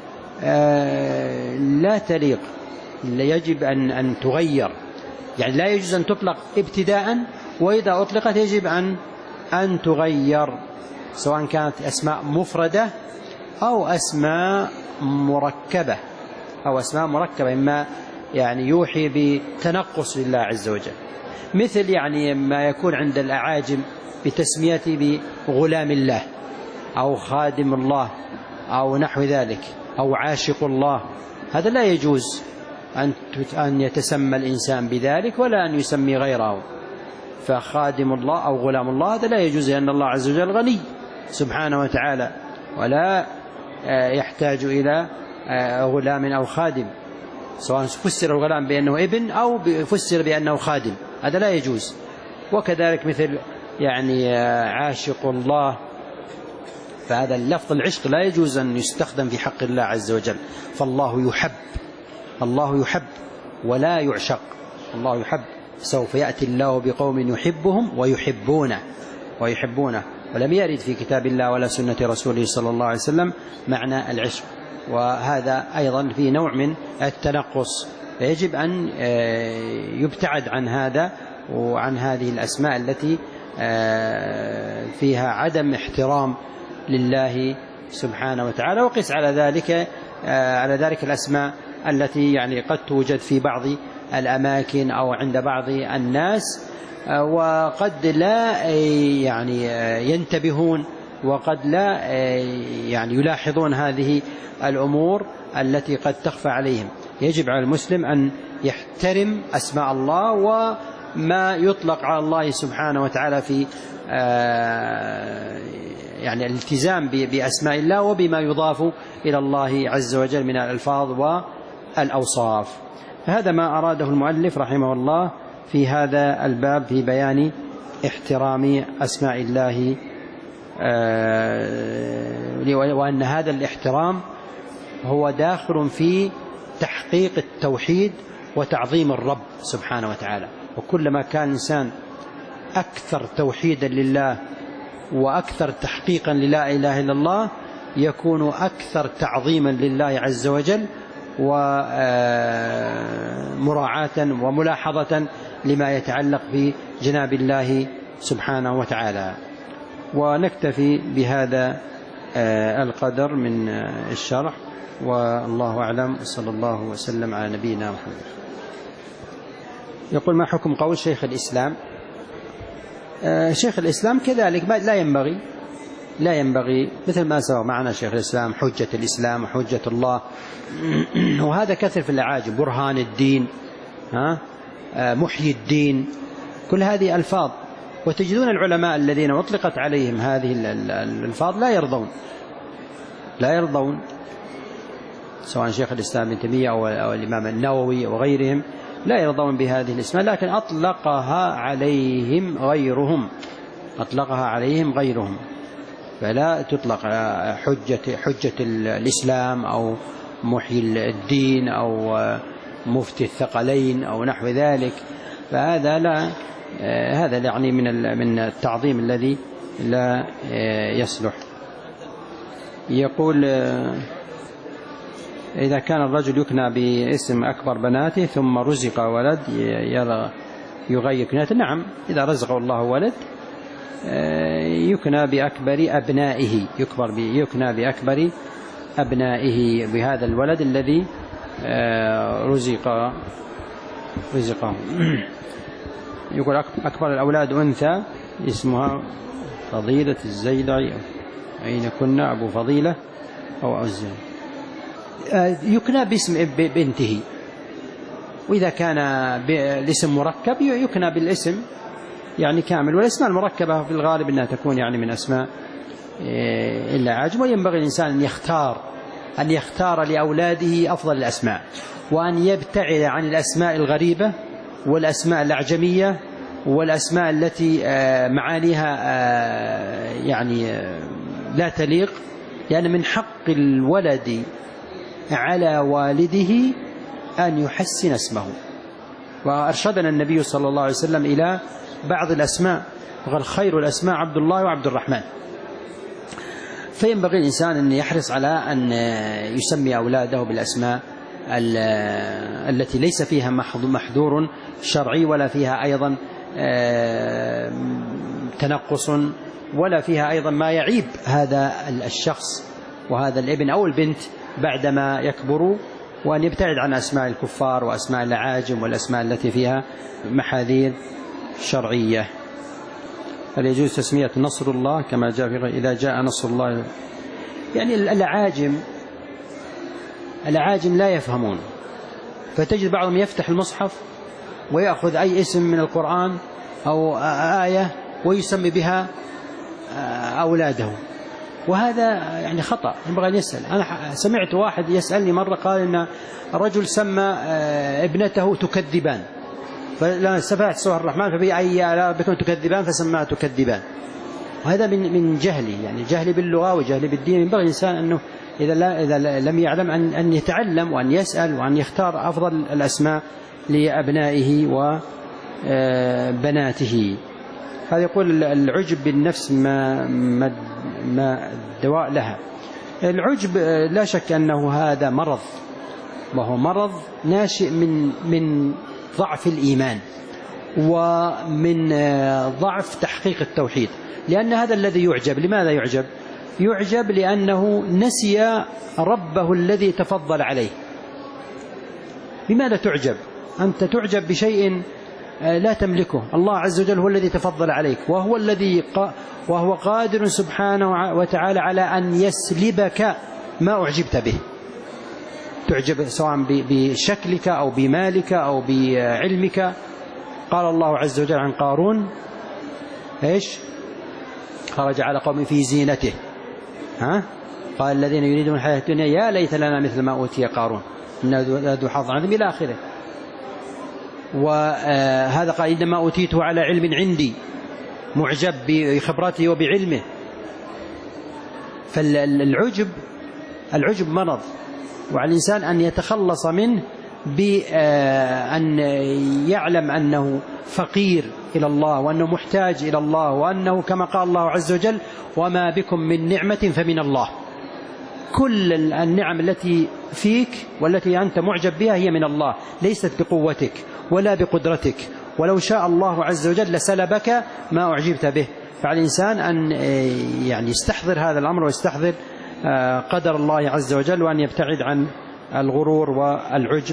لا تليق، يجب أن أن تغير، يعني لا يجوز أن تطلق ابتداء، وإذا أطلقت يجب أن أن تغير، سواء كانت أسماء مفردة أو أسماء مركبة أو أسماء مركبة إما يعني يوحي بتنقص لله عز وجل، مثل يعني ما يكون عند الأعاجم بتسميته بغلام الله أو خادم الله أو نحو ذلك أو عاشق الله. هذا لا يجوز أن يتسمى الإنسان بذلك ولا أن يسمي غيره. فخادم الله أو غلام الله هذا لا يجوز، لأن الله عز وجل غني سبحانه وتعالى ولا يحتاج إلى غلام أو خادم، سواء فسر الغلام بأنه ابن أو فسر بأنه خادم، هذا لا يجوز. وكذلك مثل يعني عاشق الله، فهذا اللفظ العشق لا يجوز أن يستخدم في حق الله عز وجل. فالله يحب، الله يحب ولا يعشق، الله يحب. سوف يأتي الله بقوم يحبهم ويحبونه ويحبونه ولم يرد في كتاب الله ولا سنة رسوله صلى الله عليه وسلم معنى العشق، وهذا أيضا في نوع من التنقص، فيجب أن يبتعد عن هذا وعن هذه الأسماء التي فيها عدم احترام لله سبحانه وتعالى. وقس على ذلك على ذلك الأسماء التي يعني قد توجد في بعض الأماكن أو عند بعض الناس وقد لا يعني ينتبهون وقد لا يعني يلاحظون هذه الأمور التي قد تخفى عليهم. يجب على المسلم أن يحترم أسماء الله وما يطلق على الله سبحانه وتعالى في يعني الالتزام بأسماء الله وبما يضاف إلى الله عز وجل من الألفاظ والأوصاف. هذا ما أراده المؤلف رحمه الله في هذا الباب في بيان احترام أسماء الله، وأن هذا الاحترام هو داخل في تحقيق التوحيد وتعظيم الرب سبحانه وتعالى. وكلما كان الإنسان أكثر توحيدا لله وأكثر تحقيقا للا إله إلا الله يكون أكثر تعظيما لله عز وجل ومراعاة وملاحظة لما يتعلق بجناب الله سبحانه وتعالى. ونكتفي بهذا القدر من الشرح، والله أعلم، صلى الله وسلم على نبينا محمد. يقول: ما حكم قول شيخ الإسلام؟ شيخ الإسلام كذلك لا ينبغي لا ينبغي مثل ما سبق معنا شيخ الإسلام حجة الإسلام وحجة الله، وهذا كثر في الأعاجم، برهان الدين، ها محيي الدين، كل هذه ألفاظ. وتجدون العلماء الذين أطلقت عليهم هذه الألفاظ لا يرضون لا يرضون سواء شيخ الإسلام ابن تيمية أو, أو الإمام النووي وغيرهم لا يرضون بهذه الاسماء، لكن أطلقها عليهم غيرهم أطلقها عليهم غيرهم فلا تطلق حجة, حجة الإسلام أو محيي الدين أو مفتي الثقلين أو نحو ذلك، فهذا لا هذا يعني من من التعظيم الذي لا يصلح. يقول إذا كان الرجل يكنى باسم أكبر بناته ثم رزق ولد يغير كنيته، نعم إذا رزقه الله ولد يكنى بأكبر أبنائه، يكبر يكنى بأكبر أبنائه بهذا الولد الذي رزق رزقه. يقول أكبر الأولاد أنثى اسمها فضيلة الزيلعي، أين كنا أبو فضيلة أو الزيلعي، يكنى باسم بنته، وإذا كان الاسم مركب يكنى بالاسم يعني كامل. والأسماء المركبة في الغالب أنها تكون يعني من أسماء إلا عاجم، وينبغي الإنسان أن يختار أن يختار لأولاده أفضل الأسماء، وأن يبتعد عن الأسماء الغريبة والأسماء الأعجمية والأسماء التي معانيها يعني لا تليق، لأن من حق الولد على والده أن يحسن اسمه. وأرشدنا النبي صلى الله عليه وسلم إلى بعض الأسماء، وقال خير الأسماء عبد الله وعبد الرحمن. فينبغي الإنسان أن يحرص على أن يسمي أولاده بالأسماء التي ليس فيها محذور شرعي، ولا فيها أيضا تنقص، ولا فيها أيضا ما يعيب هذا الشخص وهذا الابن أو البنت بعدما يكبروا، وأن يبتعد عن أسماء الكفار وأسماء العاجم والأسماء التي فيها محاذير شرعية. هل يجوز تسمية نصر الله كما جاء في إذا جاء نصر الله؟ يعني العاجم العاجم لا يفهمون، فتجد بعضهم يفتح المصحف ويأخذ أي اسم من القرآن أو آية ويسمي بها أولاده، وهذا يعني خطأ، ينبغي أن يسأل. أنا سمعت واحد يسألني مرة قال إن الرجل سمى ابنته تكذبان، فلما سمعت سورة الرحمن فبأي آلاء ربكما تكذبان فسماها تكذبان، وهذا من من جهلي، يعني جهلي باللغة وجهلي بالدين. ينبغي الإنسان أنه إذا لا إذا لم يعلم أن أن يتعلم وأن يسأل وأن يختار أفضل الأسماء لأبنائه وبناته. هذا يقول العجب بالنفس ما ما ما الدواء لها. العجب لا شك أنه هذا مرض، وهو مرض ناشئ من من ضعف الإيمان ومن ضعف تحقيق التوحيد، لأن هذا الذي يعجب. لماذا يعجب؟ يعجب لأنه نسي ربه الذي تفضل عليه. لماذا تعجب؟ أنت تعجب بشيء لا تملكه، الله عز وجل هو الذي تفضل عليك، وهو الذي وهو قادر سبحانه وتعالى على أن يسلبك ما أعجبت به. تعجب سواء بشكلك أو بمالك أو بعلمك. قال الله عز وجل عن قارون إيش؟ خرج على قوم في زينته، ها؟ قال الذين يريدون الحياة الدنيا يا ليت لنا مثل ما أوتي قارون إنه ذو حظ عظيم إلى آخره. وهذا قال إنما أوتيته على علم عندي، معجب بخبرته وبعلمه. فالعجب العجب مرض، وعلى الإنسان أن يتخلص منه بأن يعلم أنه فقير إلى الله، وأنه محتاج إلى الله، وأنه كما قال الله عز وجل وما بكم من نعمة فمن الله. كل النعم التي فيك والتي أنت معجب بها هي من الله، ليست بقوتك ولا بقدرتك، ولو شاء الله عز وجل لسلبك ما أعجبت به. فعلى الإنسان أن يعني يستحضر هذا الأمر ويستحضر قدر الله عز وجل، وأن يبتعد عن الغرور والعجب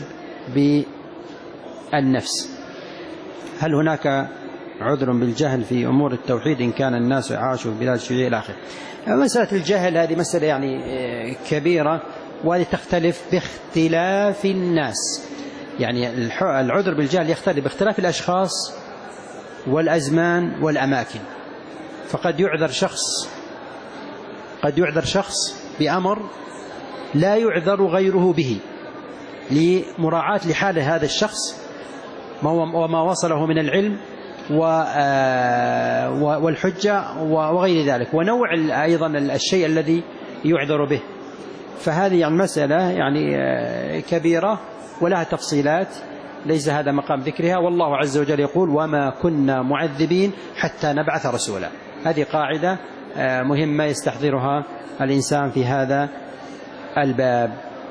بالنفس. هل هناك عذر بالجهل في أمور التوحيد إن كان الناس عاشوا في بلاد الشيوعية إلى آخره؟ مسألة الجهل هذه مسألة يعني كبيرة، وهذه تختلف باختلاف الناس. يعني العذر بالجهل يختلف باختلاف الأشخاص والأزمان والأماكن. فقد يعذر شخص قد يعذر شخص بأمر لا يعذر غيره به لمراعاة لحال هذا الشخص وما وصله من العلم والحجة وغير ذلك، ونوع أيضا الشيء الذي يعذر به. فهذه المسألة يعني كبيرة ولها تفصيلات، ليس هذا مقام ذكرها. والله عز وجل يقول: وما كنا معذبين حتى نبعث رسولا. هذه قاعدة مهمة يستحضرها الإنسان في هذا الباب.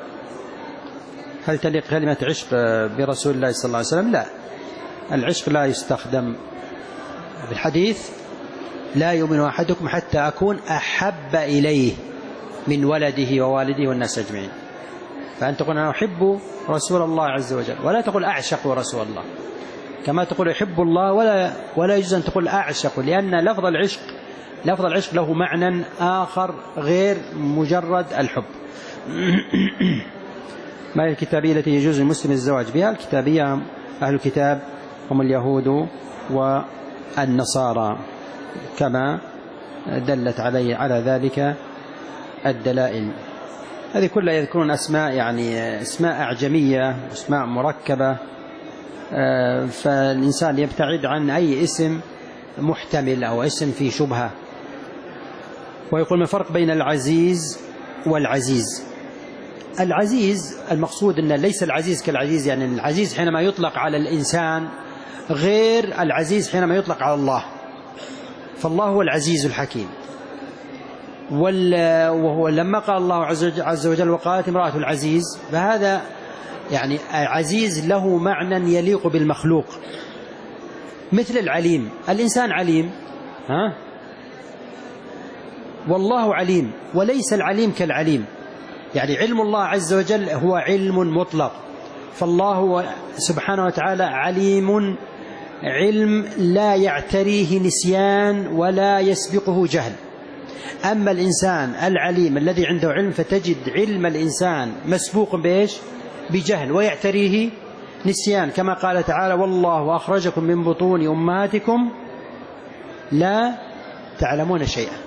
هل تليق كلمة عشق برسول الله صلى الله عليه وسلم؟ لا، العشق لا يستخدم في الحديث: لا يؤمن أحدكم حتى أكون أحب إليه من ولده ووالده والناس أجمعين. فأنت تقول: أنا أحب رسول الله عز وجل، ولا تقول أعشق رسول الله، كما تقول يحب الله، ولا ولا يجوز أن تقول أعشق، لأن لفظ العشق لفظ العشق له معنى آخر غير مجرد الحب. ما هي الكتابية التي يجوز للمسلم الزواج بها؟ الكتابية أهل الكتاب هم اليهود والنصارى، كما دلت عليه على ذلك الدلائل. هذه كلها يذكرون أسماء يعني أسماء أعجمية وأسماء مركبة، فالإنسان يبتعد عن أي اسم محتمل أو اسم فيه شبهة. ويقول: ما الفرق بين العزيز والعزيز؟ العزيز المقصود أن ليس العزيز كالعزيز، يعني العزيز حينما يطلق على الإنسان غير العزيز حينما يطلق على الله. فالله هو العزيز الحكيم، وهو لما قال الله عز وجل: وقالت امرأة العزيز، فهذا يعني عزيز له معنى يليق بالمخلوق، مثل العليم. الإنسان عليم، ها؟ والله عليم، وليس العليم كالعليم. يعني علم الله عز وجل هو علم مطلق، فالله سبحانه وتعالى عليم، علم لا يعتريه نسيان ولا يسبقه جهل. أما الإنسان العليم الذي عنده علم، فتجد علم الإنسان مسبوق بإيش؟ بجهل، ويعتريه نسيان، كما قال تعالى: والله أخرجكم من بطون أمهاتكم لا تعلمون شيئا.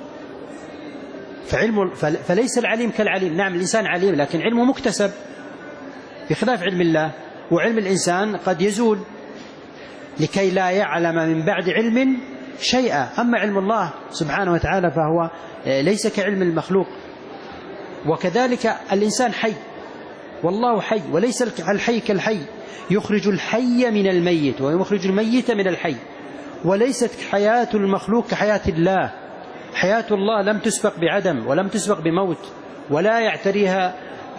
فعلم فليس العليم كالعليم. نعم، الإنسان عليم، لكن علمه مكتسب بخلاف علم الله، وعلم الإنسان قد يزول لكي لا يعلم من بعد علم شيئا. أما علم الله سبحانه وتعالى فهو ليس كعلم المخلوق. وكذلك الإنسان حي، والله حي، وليس الحي كالحي، يخرج الحي من الميت ويخرج الميت من الحي. وليست حياة المخلوق كحياة الله. حياة الله لم تسبق بعدم ولم تسبق بموت، ولا يعتريها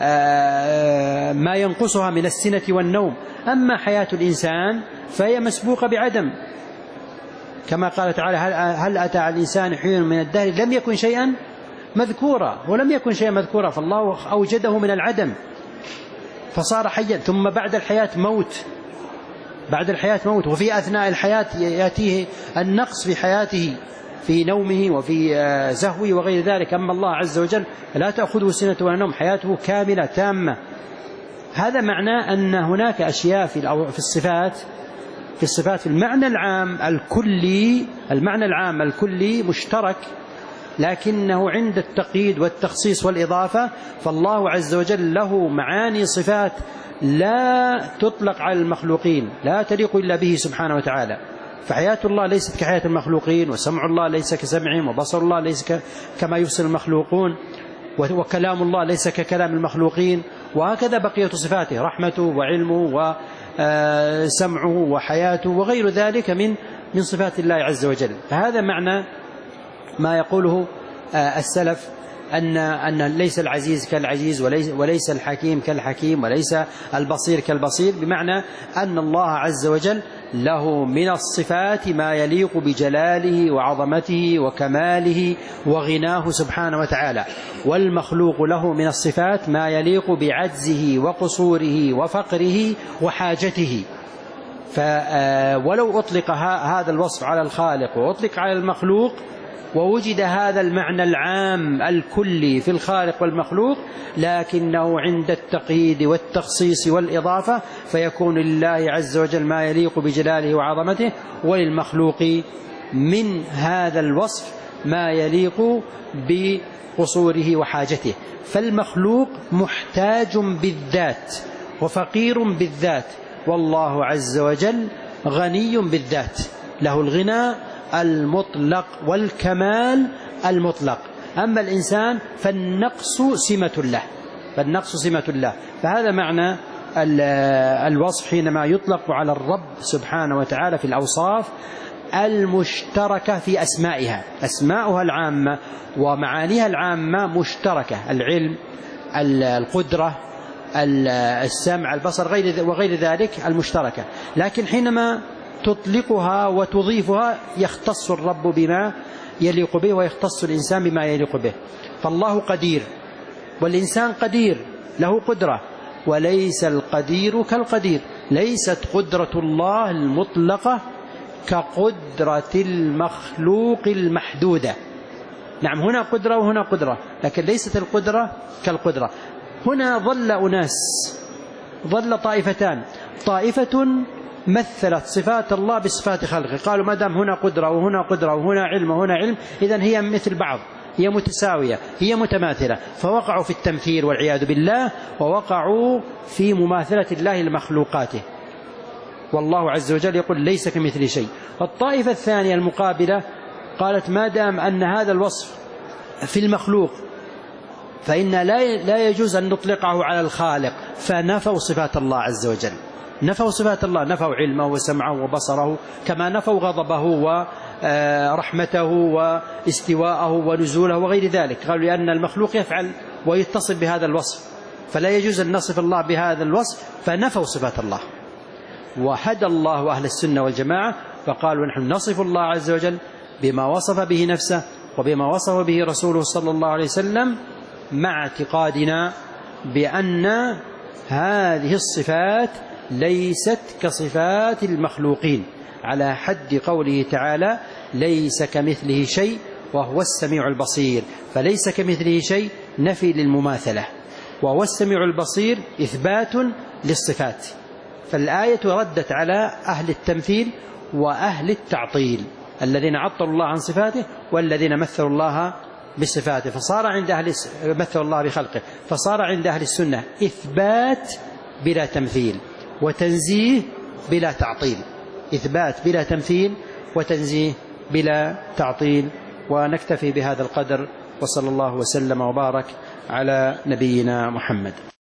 ما ينقصها من السنة والنوم. أما حياة الإنسان فهي مسبوقة بعدم، كما قال تعالى: هل أتى على الإنسان حين من الدهر لم يكن شيئا مذكورا. ولم يكن شيئا مذكورا، فالله أوجده من العدم فصار حيا. ثم بعد الحياة موت، بعد الحياة موت، وفي أثناء الحياة يأتيه النقص في حياته، في نومه وفي زهوه وغير ذلك. أما الله عز وجل لا تأخذه سنة ولا نوم، حياته كاملة تامة. هذا معناه أن هناك أشياء في الصفات في الصفات في المعنى العام الكلي، المعنى العام الكلي مشترك، لكنه عند التقييد والتخصيص والإضافة فالله عز وجل له معاني صفات لا تطلق على المخلوقين، لا تليق إلا به سبحانه وتعالى. فحياة الله ليست كحياة المخلوقين، وسمع الله ليس كسمعهم، وبصر الله ليس كما يبصر المخلوقون، وكلام الله ليس ككلام المخلوقين، وهكذا بقية صفاته: رحمته وعلمه وسمعه وحياته وغير ذلك من من صفات الله عز وجل. فهذا معنى ما يقوله السلف، أن أن ليس العزيز كالعزيز، وليس وليس الحكيم كالحكيم، وليس البصير كالبصير، بمعنى أن الله عز وجل له من الصفات ما يليق بجلاله وعظمته وكماله وغناه سبحانه وتعالى، والمخلوق له من الصفات ما يليق بعجزه وقصوره وفقره وحاجته. فولو أطلق هذا الوصف على الخالق وأطلق على المخلوق، ووجد هذا المعنى العام الكلي في الخالق والمخلوق، لكنه عند التقييد والتخصيص والإضافة فيكون لله عز وجل ما يليق بجلاله وعظمته، وللمخلوق من هذا الوصف ما يليق بقصوره وحاجته. فالمخلوق محتاج بالذات وفقير بالذات، والله عز وجل غني بالذات، له الغنى المطلق والكمال المطلق. أما الإنسان فالنقص سمة له، فالنقص سمة له. فهذا معنى الوصف حينما يطلق على الرب سبحانه وتعالى في الأوصاف المشتركة في أسمائها. أسماؤها العامة ومعانيها العامة مشتركة، العلم، القدرة، السمع، البصر، غير وغير ذلك المشتركة. لكن حينما تطلقها وتضيفها يختص الرب بما يليق به ويختص الإنسان بما يليق به. فالله قدير والإنسان قدير، له قدرة، وليس القدير كالقدير. ليست قدرة الله المطلقة كقدرة المخلوق المحدودة. نعم، هنا قدرة وهنا قدرة، لكن ليست القدرة كالقدرة. هنا ظل أناس، ظل طائفتان، طائفة مثلت صفات الله بصفات خلقه، قالوا ما دام هنا قدرة وهنا قدرة وهنا علم وهنا علم إذن هي مثل بعض، هي متساوية، هي متماثلة، فوقعوا في التمثيل والعياذ بالله، ووقعوا في مماثلة الله لمخلوقاته. والله عز وجل يقول ليس كمثل شيء. الطائفة الثانية المقابلة قالت ما دام أن هذا الوصف في المخلوق فإن لا يجوز أن نطلقه على الخالق، فنفوا صفات الله عز وجل، نفوا صفات الله، نفوا علمه وسمعه وبصره، كما نفوا غضبه ورحمته واستواءه ونزوله وغير ذلك. قالوا لأن المخلوق يفعل ويتصف بهذا الوصف، فلا يجوز أن نصف الله بهذا الوصف، فنفوا صفات الله. وهدى الله أهل السنة والجماعة فقالوا نحن نصف الله عز وجل بما وصف به نفسه وبما وصف به رسوله صلى الله عليه وسلم، مع اعتقادنا بأن هذه الصفات ليست كصفات المخلوقين، على حد قوله تعالى ليس كمثله شيء وهو السميع البصير. فليس كمثله شيء نفي للمماثلة، وهو السميع البصير إثبات للصفات. فالآية ردت على أهل التمثيل وأهل التعطيل الذين عطلوا الله عن صفاته والذين مثلوا الله بصفاته. فصار عند أهل مثل الله بخلقه، فصار عند أهل السنة إثبات بلا تمثيل وتنزيه بلا تعطيل، إثبات بلا تمثيل وتنزيه بلا تعطيل. ونكتفي بهذا القدر، وصلى الله وسلم وبارك على نبينا محمد.